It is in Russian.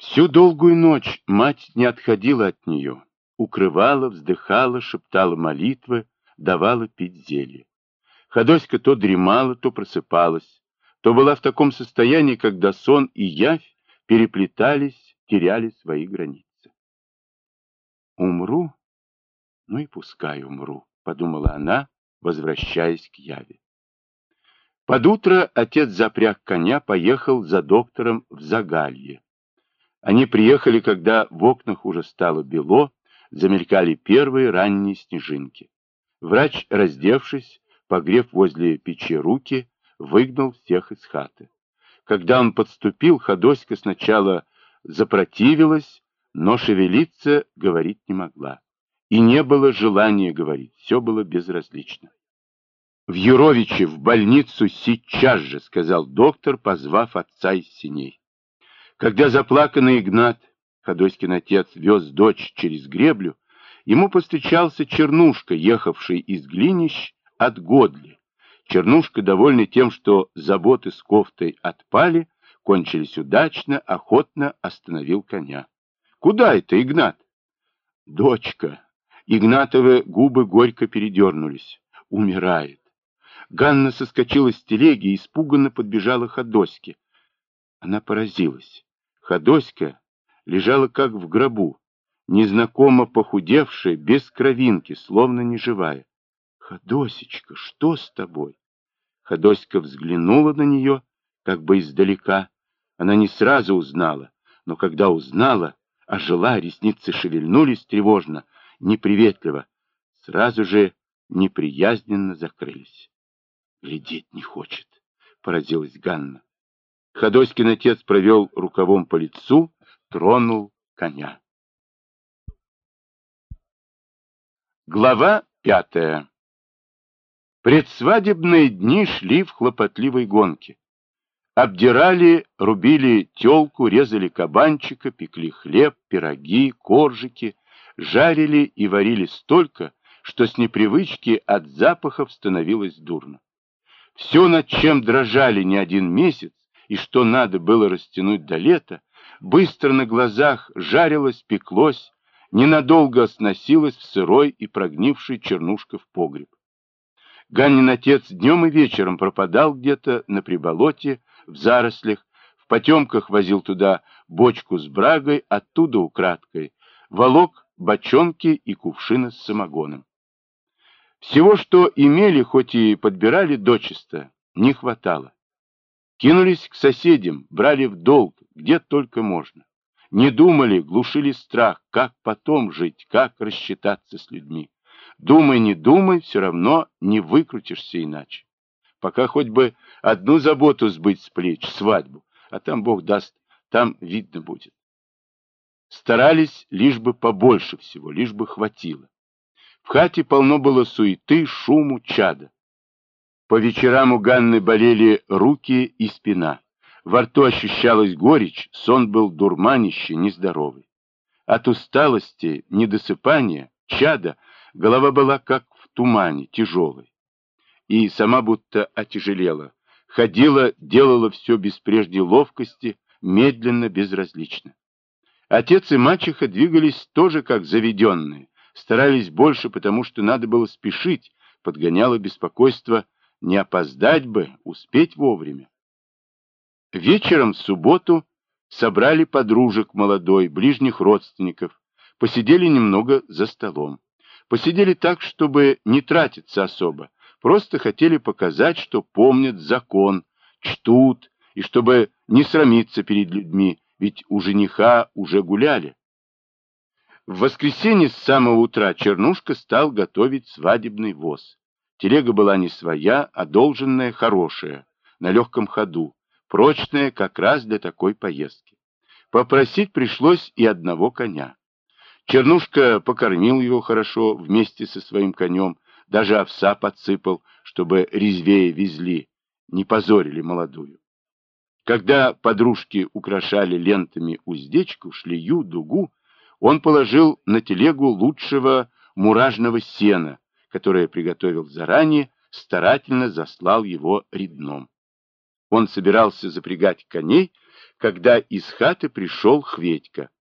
Всю долгую ночь мать не отходила от нее, укрывала, вздыхала, шептала молитвы, давала пить зелье. Ходоська то дремала, то просыпалась, то была в таком состоянии, когда сон и явь переплетались, теряли свои границы. «Умру? Ну и пускай умру», — подумала она, возвращаясь к яви. Под утро отец запряг коня, поехал за доктором в Загалье. Они приехали, когда в окнах уже стало бело, замелькали первые ранние снежинки. Врач, раздевшись, погрев возле печи руки, выгнал всех из хаты. Когда он подступил, Ходоська сначала запротивилась, но шевелиться говорить не могла. И не было желания говорить, все было безразлично. «В Юровиче, в больницу сейчас же», — сказал доктор, позвав отца из сеней. Когда заплаканный Игнат, Ходоськин отец, вез дочь через греблю, ему повстречался Чернушка, ехавший из Глинищ от Годли. Чернушка, довольный тем, что заботы с кофтой отпали, кончились удачно, охотно остановил коня. «Куда это, Игнат?» «Дочка». Игнатовы губы горько передернулись. «Умирает». Ганна соскочила с телеги и испуганно подбежала к Ходоське. Она поразилась. Ходоська лежала как в гробу, незнакомо похудевшая, без кровинки, словно неживая. «Ходосечка, что с тобой?» Ходоська взглянула на нее, как бы издалека. Она не сразу узнала, но когда узнала, ожила, ресницы шевельнулись тревожно, неприветливо, сразу же неприязненно закрылись. «Глядеть не хочет», — поразилась Ганна. Ходоськин отец провел рукавом по лицу, тронул коня. Глава 5. Предсвадебные дни шли в хлопотливой гонке. Обдирали, рубили телку, резали кабанчика, пекли хлеб, пироги, коржики, жарили и варили столько, что с непривычки от запахов становилось дурно. Все, над чем дрожали не один месяц, и что надо было растянуть до лета, быстро на глазах жарилось, пеклось, ненадолго сносилось в сырой и прогнивший Чернушка в погреб. Ганнин отец днем и вечером пропадал где-то на приболоте, в зарослях, в потемках возил туда бочку с брагой, оттуда украдкой, волок бочонки и кувшины с самогоном. Всего, что имели, хоть и подбирали дочисто, не хватало. Кинулись к соседям, брали в долг, где только можно. Не думали, глушили страх, как потом жить, как рассчитаться с людьми. Думай, не думай, все равно не выкрутишься иначе. Пока хоть бы одну заботу сбыть с плеч, свадьбу, а там Бог даст, там видно будет. Старались лишь бы побольше всего, лишь бы хватило. В хате полно было суеты, шуму, чада. По вечерам у Ганны болели руки и спина. Во рту ощущалась горечь, сон был дурманище, нездоровый. От усталости, недосыпания, чада, голова была как в тумане, тяжелой. И сама будто отяжелела. Ходила, делала все без прежней ловкости, медленно, безразлично. Отец и мачеха двигались тоже как заведенные, старались больше, потому что надо было спешить, подгоняло беспокойство. Не опоздать бы, успеть вовремя. Вечером в субботу собрали подружек молодой, ближних родственников, посидели немного за столом. Посидели так, чтобы не тратиться особо, просто хотели показать, что помнят закон, чтут, и чтобы не срамиться перед людьми, ведь у жениха уже гуляли. В воскресенье с самого утра Чернушка стал готовить свадебный воз. Телега была не своя, а долженная, хорошая, на легком ходу, прочная как раз для такой поездки. Попросить пришлось и одного коня. Чернушка покормил его хорошо вместе со своим конем, даже овса подсыпал, чтобы резвее везли, не позорили молодую. Когда подружки украшали лентами уздечку, шлею, дугу, он положил на телегу лучшего муражного сена, которое приготовил заранее, старательно заслал его редном. Он собирался запрягать коней, когда из хаты пришел Хведька.